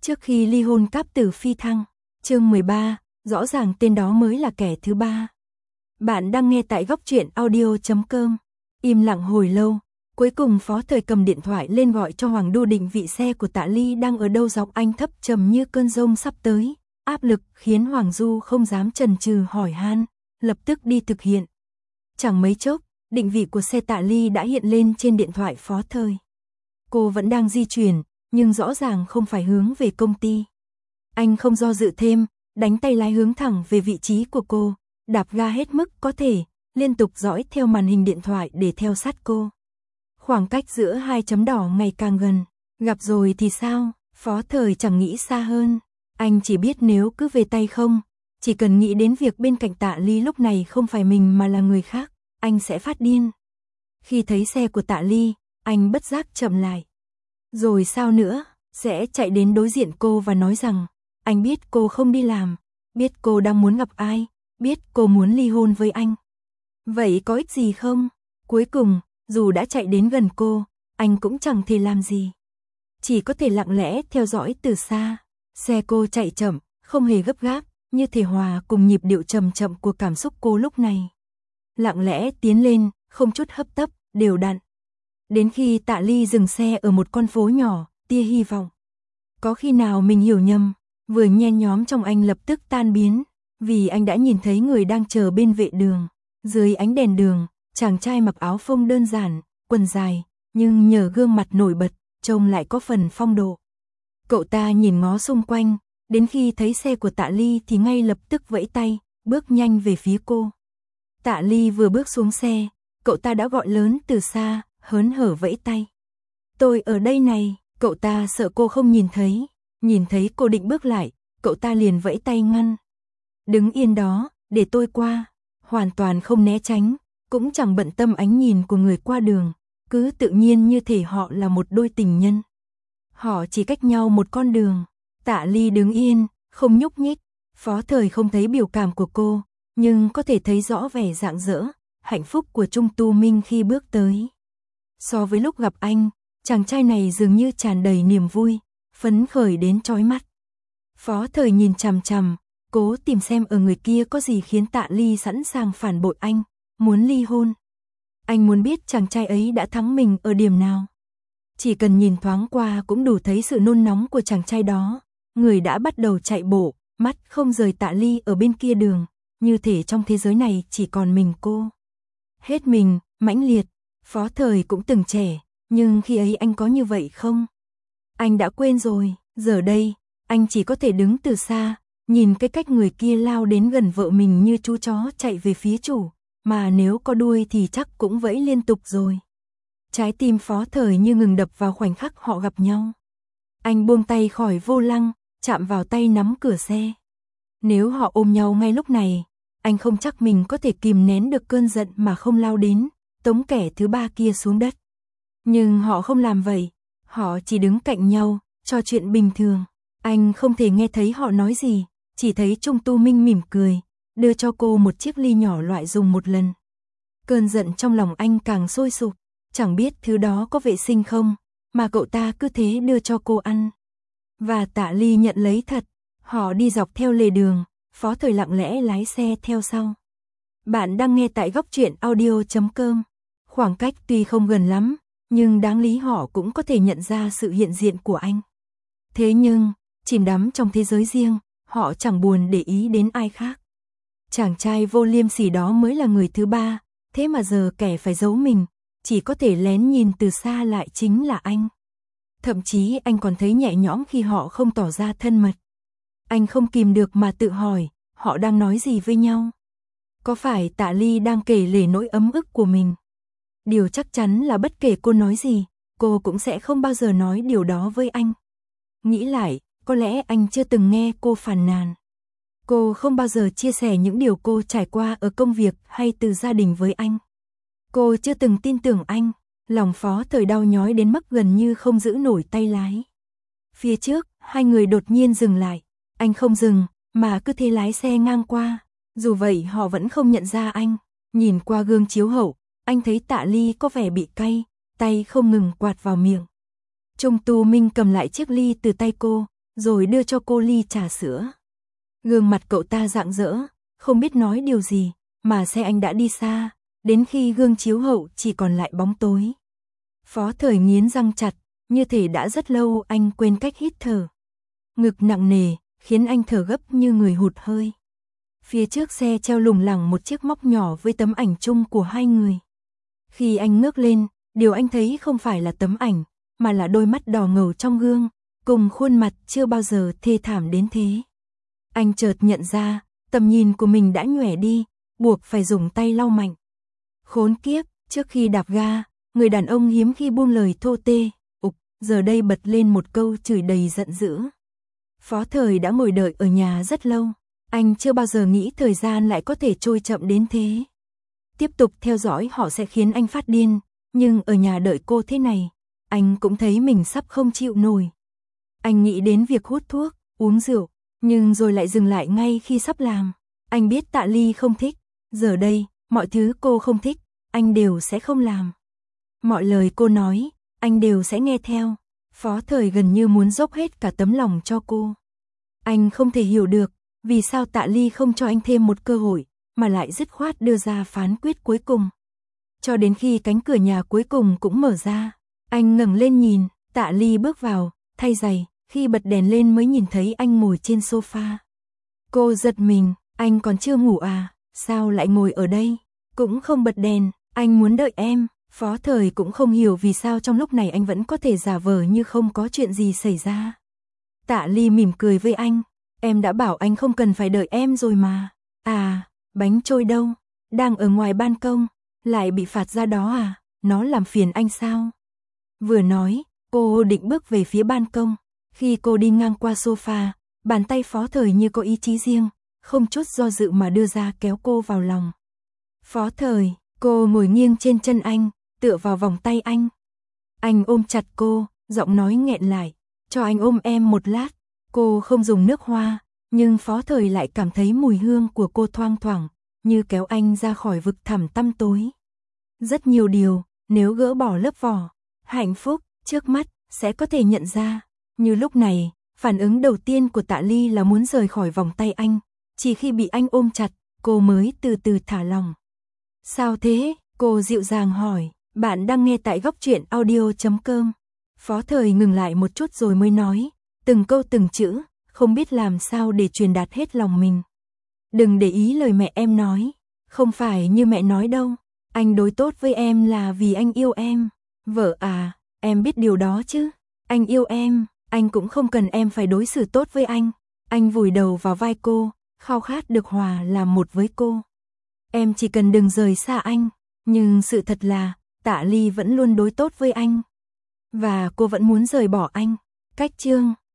Trước khi ly hôn cáp tử phi thăng, chương 13, rõ ràng tên đó mới là kẻ thứ ba. Bạn đang nghe tại góc truyện audio.com. Im lặng hồi lâu, cuối cùng Phó Thời cầm điện thoại lên gọi cho Hoàng Đô định vị xe của Tạ Ly đang ở đâu. Giọng anh thấp trầm như cơn giông sắp tới, áp lực khiến Hoàng Du không dám chần chừ hỏi han, lập tức đi thực hiện. Chẳng mấy chốc, định vị của xe Tạ Ly đã hiện lên trên điện thoại Phó Thời. Cô vẫn đang di chuyển, nhưng rõ ràng không phải hướng về công ty. Anh không do dự thêm, đánh tay lái hướng thẳng về vị trí của cô, đạp ga hết mức có thể, liên tục dõi theo màn hình điện thoại để theo sát cô. Khoảng cách giữa hai chấm đỏ ngày càng gần, gặp rồi thì sao? Phó Thời chẳng nghĩ xa hơn, anh chỉ biết nếu cứ về tay không, chỉ cần nghĩ đến việc bên cạnh Tạ Ly lúc này không phải mình mà là người khác, anh sẽ phát điên. Khi thấy xe của Tạ Ly, anh bất giác chậm lại. Rồi sao nữa, sẽ chạy đến đối diện cô và nói rằng, anh biết cô không đi làm, biết cô đang muốn gặp ai, biết cô muốn ly hôn với anh. Vậy có ích gì không? Cuối cùng, dù đã chạy đến gần cô, anh cũng chẳng thể làm gì. Chỉ có thể lặng lẽ theo dõi từ xa. Xe cô chạy chậm, không hề gấp gáp, như thể hòa cùng nhịp điệu chậm chậm của cảm xúc cô lúc này. Lặng lẽ tiến lên, không chút hấp tấp, đều đặn. Đến khi Tạ Ly dừng xe ở một con phố nhỏ, tia hy vọng. Có khi nào mình hiểu nhầm, vừa nhen nhóm trong anh lập tức tan biến, vì anh đã nhìn thấy người đang chờ bên vệ đường. Dưới ánh đèn đường, chàng trai mặc áo phông đơn giản, quần dài, nhưng nhờ gương mặt nổi bật, trông lại có phần phong độ. Cậu ta nhìn ngó xung quanh, đến khi thấy xe của Tạ Ly thì ngay lập tức vẫy tay, bước nhanh về phía cô. Tạ Ly vừa bước xuống xe, cậu ta đã gọi lớn từ xa, hớn hở vẫy tay. Tôi ở đây này, cậu ta sợ cô không nhìn thấy cô định bước lại, cậu ta liền vẫy tay ngăn. Đứng yên đó, để tôi qua, hoàn toàn không né tránh, cũng chẳng bận tâm ánh nhìn của người qua đường, cứ tự nhiên như thể họ là một đôi tình nhân. Họ chỉ cách nhau một con đường. Tạ Ly đứng yên, không nhúc nhích. Phó Thời không thấy biểu cảm của cô, nhưng có thể thấy rõ vẻ rạng rỡ, hạnh phúc của Trung Tu Minh khi bước tới. So với lúc gặp anh, chàng trai này dường như tràn đầy niềm vui, phấn khởi đến chói mắt. Phó Thời nhìn chằm chằm, cố tìm xem ở người kia có gì khiến Tạ Ly sẵn sàng phản bội anh, muốn ly hôn. Anh muốn biết chàng trai ấy đã thắng mình ở điểm nào. Chỉ cần nhìn thoáng qua cũng đủ thấy sự nôn nóng của chàng trai đó. Người đã bắt đầu chạy bộ, mắt không rời Tạ Ly ở bên kia đường, như thể trong thế giới này chỉ còn mình cô. Hết mình, mãnh liệt. Phó Thời cũng từng trẻ, nhưng khi ấy anh có như vậy không? Anh đã quên rồi, giờ đây, anh chỉ có thể đứng từ xa, nhìn cái cách người kia lao đến gần vợ mình như chú chó chạy về phía chủ, mà nếu có đuôi thì chắc cũng vẫy liên tục rồi. Trái tim Phó Thời như ngừng đập vào khoảnh khắc họ gặp nhau. Anh buông tay khỏi vô lăng, chạm vào tay nắm cửa xe. Nếu họ ôm nhau ngay lúc này, anh không chắc mình có thể kìm nén được cơn giận mà không lao đến, tống kẻ thứ ba kia xuống đất. Nhưng họ không làm vậy, họ chỉ đứng cạnh nhau, trò chuyện bình thường. Anh không thể nghe thấy họ nói gì, chỉ thấy Trung Tu Minh mỉm cười, đưa cho cô một chiếc ly nhỏ loại dùng một lần. Cơn giận trong lòng anh càng sôi sục, chẳng biết thứ đó có vệ sinh không, mà cậu ta cứ thế đưa cho cô ăn. Và Tạ Ly nhận lấy thật, họ đi dọc theo lề đường, Phó Thời lặng lẽ lái xe theo sau. Bạn đang nghe tại góc truyện audio.com. Khoảng cách tuy không gần lắm, nhưng đáng lý họ cũng có thể nhận ra sự hiện diện của anh. Thế nhưng, chìm đắm trong thế giới riêng, họ chẳng buồn để ý đến ai khác. Chàng trai vô liêm sỉ đó mới là người thứ ba, thế mà giờ kẻ phải giấu mình, chỉ có thể lén nhìn từ xa lại chính là anh. Thậm chí anh còn thấy nhẹ nhõm khi họ không tỏ ra thân mật. Anh không kìm được mà tự hỏi, họ đang nói gì với nhau? Có phải Tạ Ly đang kể lể nỗi ấm ức của mình? Điều chắc chắn là bất kể cô nói gì, cô cũng sẽ không bao giờ nói điều đó với anh. Nghĩ lại, có lẽ anh chưa từng nghe cô phàn nàn. Cô không bao giờ chia sẻ những điều cô trải qua ở công việc hay từ gia đình với anh. Cô chưa từng tin tưởng anh, lòng Phó Thời đau nhói đến mức gần như không giữ nổi tay lái. Phía trước, hai người đột nhiên dừng lại, anh không dừng, mà cứ thế lái xe ngang qua. Dù vậy họ vẫn không nhận ra anh, nhìn qua gương chiếu hậu, anh thấy Tạ Ly có vẻ bị cay, tay không ngừng quạt vào miệng. Trung Tu Minh cầm lại chiếc ly từ tay cô, rồi đưa cho cô ly trà sữa. Gương mặt cậu ta rạng rỡ, không biết nói điều gì, mà xe anh đã đi xa, đến khi gương chiếu hậu chỉ còn lại bóng tối. Phó Thời nghiến răng chặt, như thể đã rất lâu anh quên cách hít thở. Ngực nặng nề, khiến anh thở gấp như người hụt hơi. Phía trước xe treo lủng lẳng một chiếc móc nhỏ với tấm ảnh chung của hai người. Khi anh ngước lên, điều anh thấy không phải là tấm ảnh, mà là đôi mắt đỏ ngầu trong gương, cùng khuôn mặt chưa bao giờ thê thảm đến thế. Anh chợt nhận ra, tầm nhìn của mình đã nhòe đi, buộc phải dùng tay lau mạnh. Khốn kiếp, trước khi đạp ga, người đàn ông hiếm khi buông lời thô tê, giờ đây bật lên một câu chửi đầy giận dữ. Phó Thời đã ngồi đợi ở nhà rất lâu, anh chưa bao giờ nghĩ thời gian lại có thể trôi chậm đến thế. Tiếp tục theo dõi họ sẽ khiến anh phát điên, nhưng ở nhà đợi cô thế này, anh cũng thấy mình sắp không chịu nổi. Anh nghĩ đến việc hút thuốc, uống rượu, nhưng rồi lại dừng lại ngay khi sắp làm. Anh biết Tạ Ly không thích, giờ đây, mọi thứ cô không thích, anh đều sẽ không làm. Mọi lời cô nói, anh đều sẽ nghe theo. Phó Thời gần như muốn dốc hết cả tấm lòng cho cô. Anh không thể hiểu được, vì sao Tạ Ly không cho anh thêm một cơ hội, mà lại dứt khoát đưa ra phán quyết cuối cùng. Cho đến khi cánh cửa nhà cuối cùng cũng mở ra, anh ngẩng lên nhìn, Tạ Ly bước vào, thay giày, khi bật đèn lên mới nhìn thấy anh ngồi trên sofa. Cô giật mình, anh còn chưa ngủ à, sao lại ngồi ở đây? Cũng không bật đèn, anh muốn đợi em. Phó Thời cũng không hiểu vì sao trong lúc này anh vẫn có thể giả vờ như không có chuyện gì xảy ra. Tạ Ly mỉm cười với anh, em đã bảo anh không cần phải đợi em rồi mà. À, bánh trôi đâu? Đang ở ngoài ban công, lại bị phạt ra đó à? Nó làm phiền anh sao? Vừa nói, cô định bước về phía ban công. Khi cô đi ngang qua sofa, bàn tay Phó Thời như có ý chí riêng, không chút do dự mà đưa ra kéo cô vào lòng. Phó Thời, cô ngồi nghiêng trên chân anh, tựa vào vòng tay anh. Anh ôm chặt cô, giọng nói nghẹn lại, cho anh ôm em một lát. Cô không dùng nước hoa, nhưng Phó Thời lại cảm thấy mùi hương của cô thoang thoảng, như kéo anh ra khỏi vực thẳm tăm tối. Rất nhiều điều, nếu gỡ bỏ lớp vỏ, hạnh phúc, trước mắt, sẽ có thể nhận ra. Như lúc này, phản ứng đầu tiên của Tạ Ly là muốn rời khỏi vòng tay anh. Chỉ khi bị anh ôm chặt, cô mới từ từ thả lòng. Sao thế? Cô dịu dàng hỏi. Bạn đang nghe tại góc truyện audio.com. Phó Thời ngừng lại một chút rồi mới nói, từng câu từng chữ, không biết làm sao để truyền đạt hết lòng mình. Đừng để ý lời mẹ em nói, không phải như mẹ nói đâu, anh đối tốt với em là vì anh yêu em. Vợ à, em biết điều đó chứ, anh yêu em, anh cũng không cần em phải đối xử tốt với anh. Anh vùi đầu vào vai cô, khao khát được hòa làm một với cô. Em chỉ cần đừng rời xa anh, nhưng sự thật là Tạ Ly vẫn luôn đối tốt với anh. Và cô vẫn muốn rời bỏ anh. Cách chương